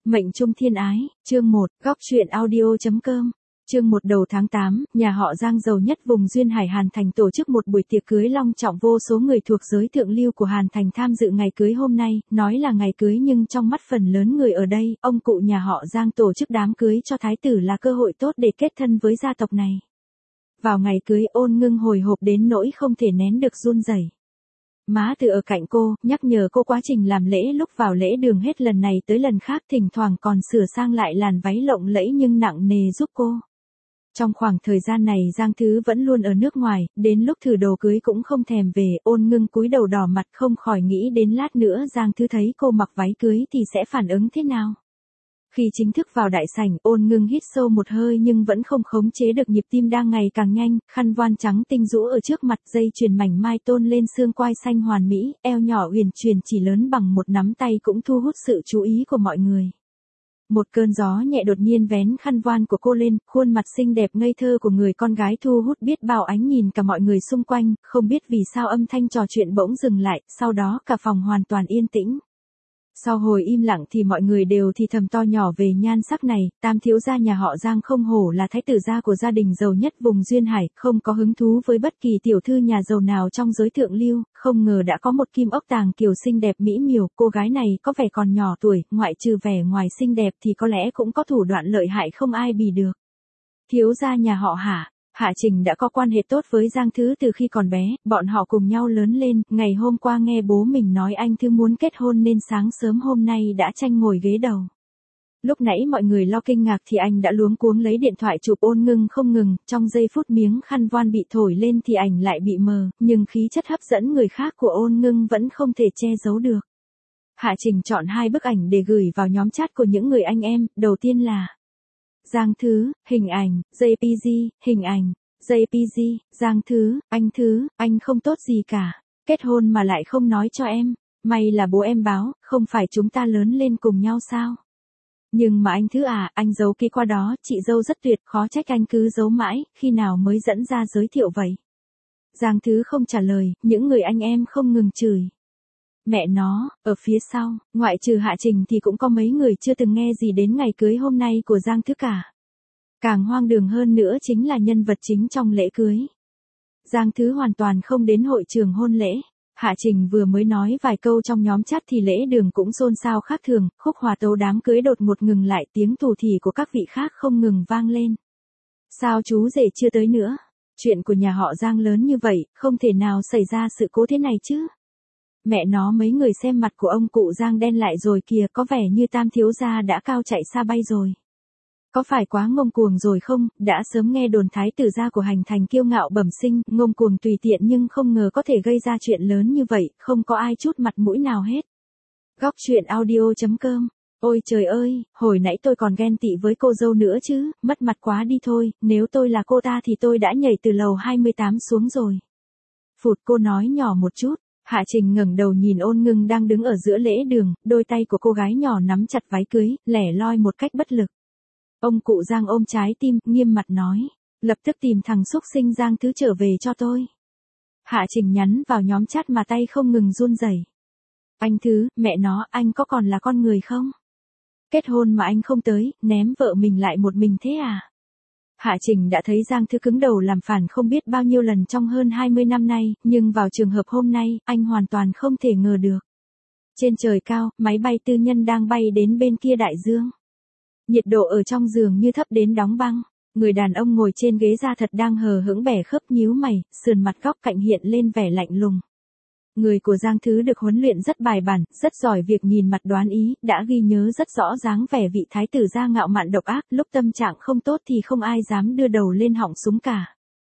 Mệnh trung thiên ái, chương 1, góc truyện audio.com. Chương 1 đầu tháng 8, nhà họ Giang giàu nhất vùng duyên hải Hàn Thành tổ chức một buổi tiệc cưới long trọng, vô số người thuộc giới thượng lưu của Hàn Thành tham dự ngày cưới hôm nay, nói là ngày cưới nhưng trong mắt phần lớn người ở đây, ông cụ nhà họ Giang tổ chức đám cưới cho thái tử là cơ hội tốt để kết thân với gia tộc này. Vào ngày cưới, Ôn Ngưng hồi hộp đến nỗi không thể nén được run rẩy. Má Từ ở cạnh cô, nhắc nhở cô quá trình làm lễ lúc vào lễ đường hết lần này tới lần khác, thỉnh thoảng còn sửa sang lại làn váy lộng lẫy nhưng nặng nề giúp cô. Trong khoảng thời gian này Giang Thứ vẫn luôn ở nước ngoài, đến lúc thử đồ cưới cũng không thèm về. Ôn Ngưng cúi đầu đỏ mặt, không khỏi nghĩ đến lát nữa Giang Thứ thấy cô mặc váy cưới thì sẽ phản ứng thế nào. Khi chính thức vào đại sảnh, Ôn Ngưng hít sâu một hơi nhưng vẫn không khống chế được nhịp tim đang ngày càng nhanh, khăn voan trắng tinh rũ ở trước mặt, dây chuyền mảnh mai tôn lên xương quai xanh hoàn mỹ, eo nhỏ uyển chuyển chỉ lớn bằng một nắm tay cũng thu hút sự chú ý của mọi người. Một cơn gió nhẹ đột nhiên vén khăn voan của cô lên, khuôn mặt xinh đẹp ngây thơ của người con gái thu hút biết bao ánh nhìn cả mọi người xung quanh, không biết vì sao âm thanh trò chuyện bỗng dừng lại, sau đó cả phòng hoàn toàn yên tĩnh. Sau hồi im lặng thì mọi người đều thì thầm to nhỏ về nhan sắc này, tam thiếu gia nhà họ Giang không hổ là thái tử gia của gia đình giàu nhất vùng duyên hải, không có hứng thú với bất kỳ tiểu thư nhà giàu nào trong giới thượng lưu, không ngờ đã có một kim ốc tàng kiều xinh đẹp mỹ miều, cô gái này có vẻ còn nhỏ tuổi, ngoại trừ vẻ ngoài xinh đẹp thì có lẽ cũng có thủ đoạn lợi hại không ai bì được. Thiếu gia nhà họ Hạ Trình đã có quan hệ tốt với Giang Thứ từ khi còn bé, bọn họ cùng nhau lớn lên, ngày hôm qua nghe bố mình nói anh Thứ muốn kết hôn nên sáng sớm hôm nay đã tranh ngồi ghế đầu. Lúc nãy mọi người lo kinh ngạc thì anh đã luống cuống lấy điện thoại chụp Ôn Ngưng không ngừng, trong giây phút miếng khăn voan bị thổi lên thì ảnh lại bị mờ, nhưng khí chất hấp dẫn người khác của Ôn Ngưng vẫn không thể che giấu được. Hạ Trình chọn 2 bức ảnh để gửi vào nhóm chat của những người anh em, đầu tiên là Giang Thứ, hình ảnh, JPG, hình ảnh, JPG, Giang Thứ, anh không tốt gì cả, kết hôn mà lại không nói cho em, may là bố em báo, không phải chúng ta lớn lên cùng nhau sao? Nhưng mà anh Thứ à, anh giấu kỹ qua đó, chị dâu rất tuyệt, khó trách anh cứ giấu mãi, khi nào mới dẫn ra giới thiệu vậy? Giang Thứ không trả lời, những người anh em không ngừng chửi. Mẹ nó, ở phía sau, ngoại trừ Hạ Trình thì cũng có mấy người chưa từng nghe gì đến ngày cưới hôm nay của Giang Thứ cả. Càng hoang đường hơn nữa chính là nhân vật chính trong lễ cưới. Giang Thứ hoàn toàn không đến hội trường hôn lễ. Hạ Trình vừa mới nói vài câu trong nhóm chat thì lễ đường cũng xôn xao khác thường, khúc hòa tấu đám cưới đột ngột ngừng lại, tiếng tù thì của các vị khác không ngừng vang lên. Sao chú rể chưa tới nữa? Chuyện của nhà họ Giang lớn như vậy, không thể nào xảy ra sự cố thế này chứ? Mẹ nó, mấy người xem mặt của ông cụ Giang đen lại rồi kìa, có vẻ như tam thiếu gia đã cao chạy xa bay rồi. Có phải quá ngông cuồng rồi không? Đã sớm nghe đồn thái tử gia của Hành Thành kiêu ngạo bẩm sinh, ngông cuồng tùy tiện nhưng không ngờ có thể gây ra chuyện lớn như vậy, không có ai chút mặt mũi nào hết. Góc truyện audio.com. Ôi trời ơi, hồi nãy tôi còn ghen tị với cô dâu nữa chứ, mất mặt quá đi thôi, nếu tôi là cô ta thì tôi đã nhảy từ lầu 28 xuống rồi. Phụt, cô nói nhỏ một chút. Hạ Trình ngẩng đầu nhìn Ôn Ngưng đang đứng ở giữa lễ đường, đôi tay của cô gái nhỏ nắm chặt váy cưới, lẻ loi một cách bất lực. Ông cụ Giang ôm trái tim, nghiêm mặt nói, lập tức tìm thằng xúc sinh Giang Thứ trở về cho tôi. Hạ Trình nhắn vào nhóm chat mà tay không ngừng run rẩy. Anh Thứ, mẹ nó, anh có còn là con người không? Kết hôn mà anh không tới, ném vợ mình lại một mình thế à? Hạ Trình đã thấy Giang Thứ cứng đầu làm phản không biết bao nhiêu lần trong hơn 20 năm nay, nhưng vào trường hợp hôm nay, anh hoàn toàn không thể ngờ được. Trên trời cao, máy bay tư nhân đang bay đến bên kia đại dương. Nhiệt độ ở trong giường như thấp đến đóng băng. Người đàn ông ngồi trên ghế da thật đang hờ hững bẻ khớp nhíu mày, sườn mặt góc cạnh hiện lên vẻ lạnh lùng. Người của Giang Thứ được huấn luyện rất bài bản, rất giỏi việc nhìn mặt đoán ý, đã ghi nhớ rất rõ dáng vẻ vị thái tử gia ngạo mạn độc ác, lúc tâm trạng không tốt thì không ai dám đưa đầu lên họng súng cả.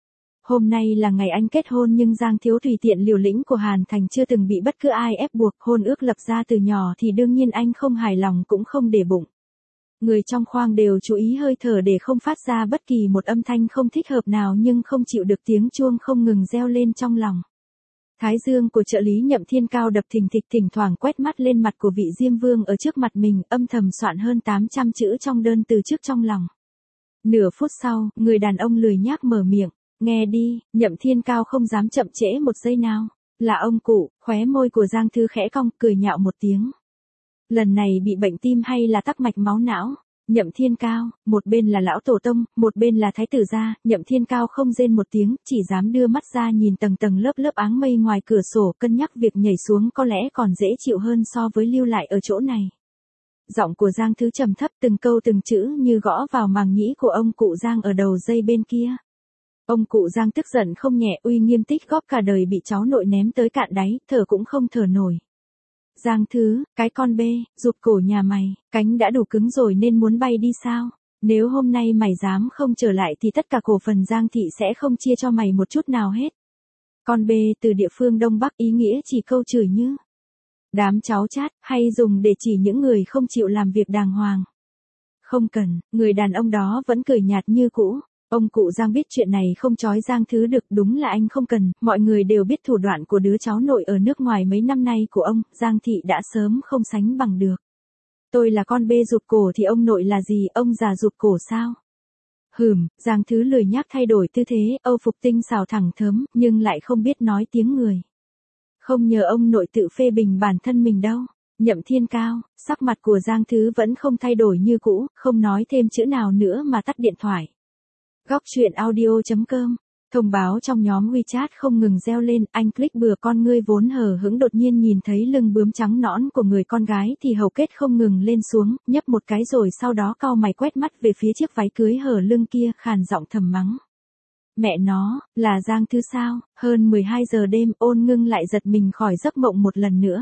Hôm nay là ngày anh kết hôn nhưng Giang Thiếu tùy tiện liều lĩnh của Hàn Thành chưa từng bị bất cứ ai ép buộc, hôn ước lập ra từ nhỏ thì đương nhiên anh không hài lòng cũng không để bụng. Người trong khoang đều chú ý hơi thở để không phát ra bất kỳ một âm thanh không thích hợp nào nhưng không chịu được tiếng chuông không ngừng reo lên trong lòng. Thái dương của trợ lý Nhậm Thiên Cao đập thình thịch, thỉnh thoảng quét mắt lên mặt của vị Diêm Vương ở trước mặt mình, âm thầm soạn hơn 800 chữ trong đơn từ trước trong lòng. Nửa phút sau, người đàn ông lười nhác mở miệng, nghe đi. Nhậm Thiên Cao không dám chậm trễ một giây nào. Là ông cụ. Khóe môi của Giang Thứ khẽ cong, cười nhạo một tiếng. Lần này bị bệnh tim hay là tắc mạch máu não? Nhậm Thiên Cao, một bên là lão tổ tông, một bên là thái tử gia, Nhậm Thiên Cao không rên một tiếng, chỉ dám đưa mắt ra nhìn tầng tầng lớp lớp áng mây ngoài cửa sổ, cân nhắc việc nhảy xuống có lẽ còn dễ chịu hơn so với lưu lại ở chỗ này. Giọng của Giang Thứ trầm thấp, từng câu từng chữ như gõ vào màng nhĩ của ông cụ Giang ở đầu dây bên kia. Ông cụ Giang tức giận không nhẹ, uy nghiêm tích góp cả đời bị cháu nội ném tới cạn đáy, thở cũng không thở nổi. Giang Thứ, cái con bê, rụt cổ nhà mày, cánh đã đủ cứng rồi nên muốn bay đi sao? Nếu hôm nay mày dám không trở lại thì tất cả cổ phần Giang thị sẽ không chia cho mày một chút nào hết. Con bê từ địa phương Đông Bắc ý nghĩa chỉ câu chửi như đám cháu chát, hay dùng để chỉ những người không chịu làm việc đàng hoàng. Không cần, người đàn ông đó vẫn cười nhạt như cũ. Ông cụ Giang biết chuyện này không trói Giang Thứ được, đúng là anh không cần, mọi người đều biết thủ đoạn của đứa cháu nội ở nước ngoài mấy năm nay của ông, Giang thị đã sớm không sánh bằng được. Tôi là con bê rụt cổ thì ông nội là gì, ông già rụt cổ sao? Giang Thứ lười nhác thay đổi tư thế, Âu phục tinh xào thẳng thớm, nhưng lại không biết nói tiếng người. Không nhờ ông nội tự phê bình bản thân mình đâu. Nhậm Thiên Cao, sắc mặt của Giang Thứ vẫn không thay đổi như cũ, không nói thêm chữ nào nữa mà tắt điện thoại. Góc truyện audio.com. Thông báo trong nhóm WeChat không ngừng reo lên, anh click bừa con ngươi vốn hờ hững đột nhiên nhìn thấy lưng bướm trắng nõn của người con gái thì hầu kết không ngừng lên xuống, nhấp một cái rồi sau đó cau mày quét mắt về phía chiếc váy cưới hở lưng kia, khàn giọng thầm mắng. Mẹ nó, là Giang Thứ sao? Hơn 12 giờ đêm, Ôn Ngưng lại giật mình khỏi giấc mộng một lần nữa.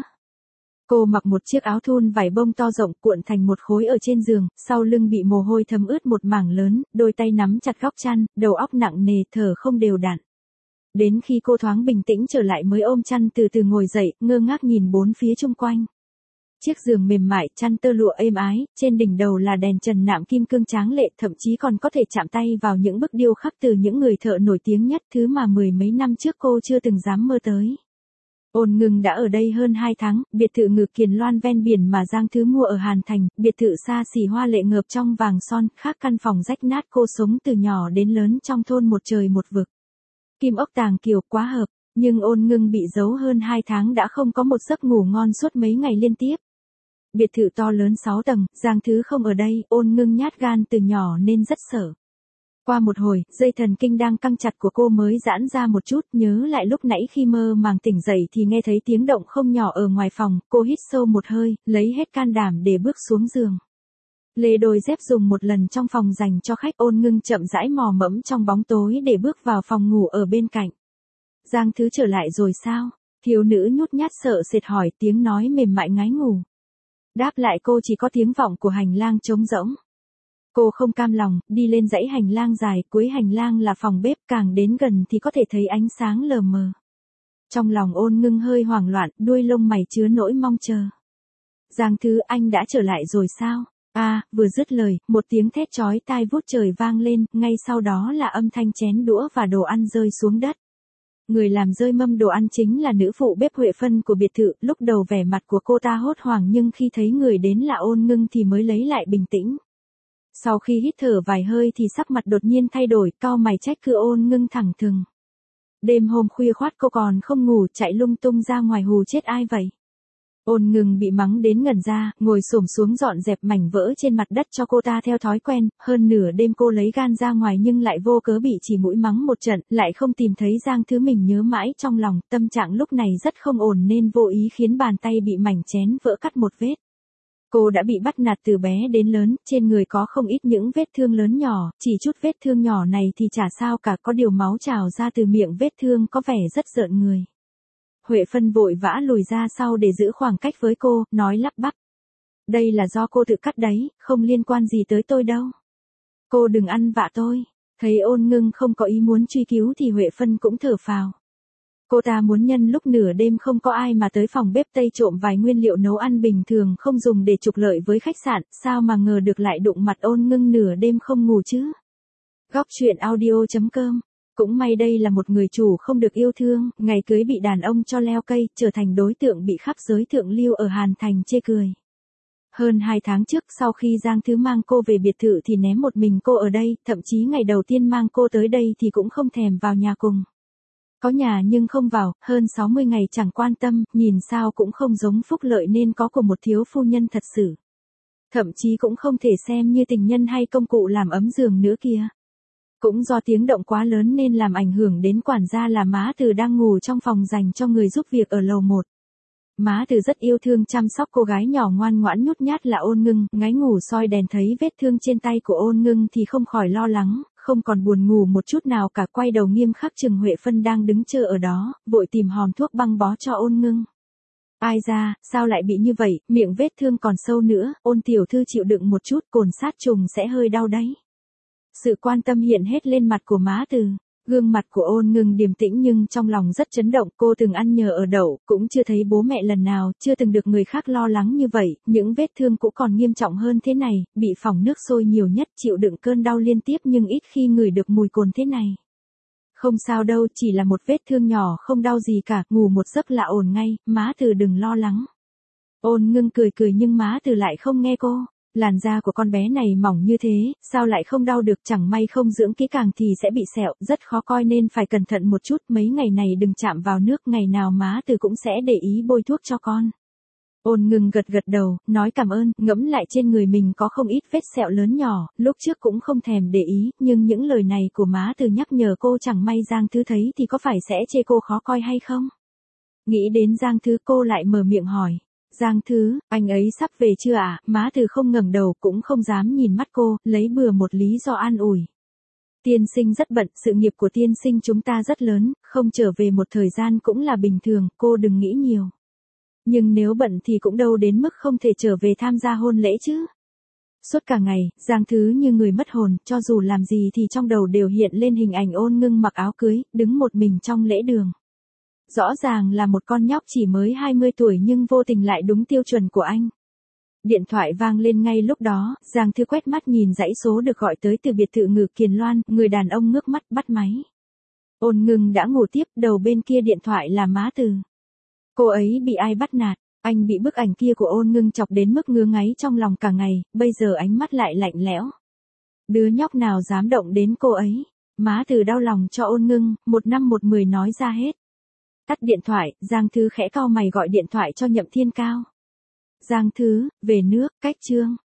Cô mặc một chiếc áo thun vải bông to rộng cuộn thành một khối ở trên giường, sau lưng bị mồ hôi thấm ướt một mảng lớn, đôi tay nắm chặt góc chăn, đầu óc nặng nề, thở không đều đặn. Đến khi cô thoáng bình tĩnh trở lại mới ôm chăn từ từ ngồi dậy, ngơ ngác nhìn bốn phía chung quanh. Chiếc giường mềm mại, chăn tơ lụa êm ái, trên đỉnh đầu là đèn trần nạm kim cương tráng lệ, thậm chí còn có thể chạm tay vào những bức điêu khắc từ những người thợ nổi tiếng nhất, thứ mà mười mấy năm trước cô chưa từng dám mơ tới. Ôn Ngưng đã ở đây hơn 2 tháng, biệt thự Ngự Kiền Loan ven biển mà Giang Thứ mua ở Hàn Thành, biệt thự xa xỉ hoa lệ ngợp trong vàng son, khác căn phòng rách nát cô sống từ nhỏ đến lớn trong thôn một trời một vực. Kim ốc tàng kiều quá hợp, nhưng Ôn Ngưng bị giấu hơn 2 tháng đã không có một giấc ngủ ngon suốt mấy ngày liên tiếp. Biệt thự to lớn 6 tầng, Giang Thứ không ở đây, Ôn Ngưng nhát gan từ nhỏ nên rất sợ. Qua một hồi, dây thần kinh đang căng chặt của cô mới giãn ra một chút, nhớ lại lúc nãy khi mơ màng tỉnh dậy thì nghe thấy tiếng động không nhỏ ở ngoài phòng, cô hít sâu một hơi, lấy hết can đảm để bước xuống giường. Lê đôi dép dùng một lần trong phòng dành cho khách, Ôn Ngưng chậm rãi mò mẫm trong bóng tối để bước vào phòng ngủ ở bên cạnh. Giang Thứ trở lại rồi sao? Thiếu nữ nhút nhát sợ sệt hỏi, tiếng nói mềm mại ngái ngủ. Đáp lại cô chỉ có tiếng vọng của hành lang trống rỗng. Cô không cam lòng, đi lên dãy hành lang dài, cuối hành lang là phòng bếp, càng đến gần thì có thể thấy ánh sáng lờ mờ. Trong lòng Ôn Ngưng hơi hoảng loạn, đuôi lông mày chứa nỗi mong chờ. Giang Thứ, anh đã trở lại rồi sao? Vừa dứt lời, một tiếng thét chói tai vút trời vang lên, ngay sau đó là âm thanh chén đũa và đồ ăn rơi xuống đất. Người làm rơi mâm đồ ăn chính là nữ phụ bếp Huệ Phân của biệt thự, lúc đầu vẻ mặt của cô ta hốt hoảng nhưng khi thấy người đến là Ôn Ngưng thì mới lấy lại bình tĩnh. Sau khi hít thở vài hơi thì sắc mặt đột nhiên thay đổi, cau mày trách cứ Ôn Ngưng thẳng thừng. Đêm hôm khuya khoắt cô còn không ngủ, chạy lung tung ra ngoài hù chết ai vậy? Ôn Ngưng bị mắng đến ngẩn ra, ngồi xổm xuống dọn dẹp mảnh vỡ trên mặt đất cho cô ta theo thói quen, hơn nửa đêm cô lấy gan ra ngoài nhưng lại vô cớ bị chỉ mũi mắng một trận, lại không tìm thấy Giang Thứ mình nhớ mãi trong lòng, tâm trạng lúc này rất không ổn nên vô ý khiến bàn tay bị mảnh chén vỡ cắt một vết. Cô đã bị bắt nạt từ bé đến lớn, trên người có không ít những vết thương lớn nhỏ, chỉ chút vết thương nhỏ này thì chả sao cả, có điều máu trào ra từ miệng vết thương có vẻ rất rợn người. Huệ Phân vội vã lùi ra sau để giữ khoảng cách với cô, nói lắp bắp. Đây là do cô tự cắt đấy, không liên quan gì tới tôi đâu. Cô đừng ăn vạ tôi. Thấy Ôn Ngưng không có ý muốn truy cứu thì Huệ Phân cũng thở phào. Cô ta muốn nhân lúc nửa đêm không có ai mà tới phòng bếp Tây trộm vài nguyên liệu nấu ăn bình thường không dùng để trục lợi với khách sạn, sao mà ngờ được lại đụng mặt Ôn Ngưng nửa đêm không ngủ chứ. Góc truyện audio.com. Cũng may đây là một người chủ không được yêu thương, ngày cưới bị đàn ông cho leo cây, trở thành đối tượng bị khắp giới thượng lưu ở Hàn Thành chê cười. Hơn 2 tháng trước sau khi Giang Thứ mang cô về biệt thự thì ném một mình cô ở đây, thậm chí ngày đầu tiên mang cô tới đây thì cũng không thèm vào nhà cùng. Có nhà nhưng không vào, hơn 60 ngày chẳng quan tâm, nhìn sao cũng không giống phúc lợi nên có của một thiếu phu nhân thật sự. Thậm chí cũng không thể xem như tình nhân hay công cụ làm ấm giường nữa kia. Cũng do tiếng động quá lớn nên làm ảnh hưởng đến quản gia là má Từ đang ngủ trong phòng dành cho người giúp việc ở lầu 1. Má Từ rất yêu thương chăm sóc cô gái nhỏ ngoan ngoãn nhút nhát là Ôn Ngưng, ngáy ngủ soi đèn thấy vết thương trên tay của Ôn Ngưng thì không khỏi lo lắng, không còn buồn ngủ một chút nào cả, quay đầu nghiêm khắc chừng Huệ Phân đang đứng chờ ở đó, vội tìm hòm thuốc băng bó cho Ôn Ngưng. Ai ra, sao lại bị như vậy, miệng vết thương còn sâu nữa, Ôn tiểu thư chịu đựng một chút, cồn sát trùng sẽ hơi đau đấy. Sự quan tâm hiện hết lên mặt của má Từ. Gương mặt của Ôn Ngưng điềm tĩnh nhưng trong lòng rất chấn động, cô từng ăn nhờ ở đậu, cũng chưa thấy bố mẹ lần nào, chưa từng được người khác lo lắng như vậy, những vết thương cũng còn nghiêm trọng hơn thế này, bị phỏng nước sôi nhiều nhất, chịu đựng cơn đau liên tiếp nhưng ít khi ngửi được mùi cồn thế này. Không sao đâu, chỉ là một vết thương nhỏ không đau gì cả, ngủ một giấc là ổn ngay, má Từ đừng lo lắng. Ôn Ngưng cười cười nhưng má Từ lại không nghe cô. Làn da của con bé này mỏng như thế, sao lại không đau được, chẳng may không dưỡng kỹ càng thì sẽ bị sẹo, rất khó coi nên phải cẩn thận một chút, mấy ngày này đừng chạm vào nước, ngày nào má Từ cũng sẽ để ý bôi thuốc cho con. Ôn Ngưng gật gật đầu, nói cảm ơn, ngẫm lại trên người mình có không ít vết sẹo lớn nhỏ, lúc trước cũng không thèm để ý, nhưng những lời này của má Từ nhắc nhở cô chẳng may Giang Thứ thấy thì có phải sẽ chê cô khó coi hay không? Nghĩ đến Giang Thứ cô lại mở miệng hỏi. Giang Thứ, anh ấy sắp về chưa ạ? Má Từ không ngẩng đầu cũng không dám nhìn mắt cô, lấy bừa một lý do an ủi. Tiên sinh rất bận, sự nghiệp của tiên sinh chúng ta rất lớn, không trở về một thời gian cũng là bình thường, cô đừng nghĩ nhiều. Nhưng nếu bận thì cũng đâu đến mức không thể trở về tham gia hôn lễ chứ. Suốt cả ngày, Giang Thứ như người mất hồn, cho dù làm gì thì trong đầu đều hiện lên hình ảnh Ôn Ngưng mặc áo cưới, đứng một mình trong lễ đường. Rõ ràng là một con nhóc chỉ mới 20 tuổi nhưng vô tình lại đúng tiêu chuẩn của anh. Điện thoại vang lên ngay lúc đó, Giang Thư quét mắt nhìn dãy số được gọi tới từ biệt thự Ngự Kiền Loan, người đàn ông ngước mắt bắt máy. Ôn Ngưng đã ngủ tiếp, đầu bên kia điện thoại là má Từ. Cô ấy bị ai bắt nạt, anh bị bức ảnh kia của Ôn Ngưng chọc đến mức ngứa ngáy trong lòng cả ngày, bây giờ ánh mắt lại lạnh lẽo. Đứa nhóc nào dám động đến cô ấy, má Từ đau lòng cho Ôn Ngưng, 1 năm 1 10 nói ra hết. Tắt điện thoại, Giang Thứ khẽ cau mày gọi điện thoại cho Nhậm Thiên Cao. Giang Thứ, về nước, cách chương.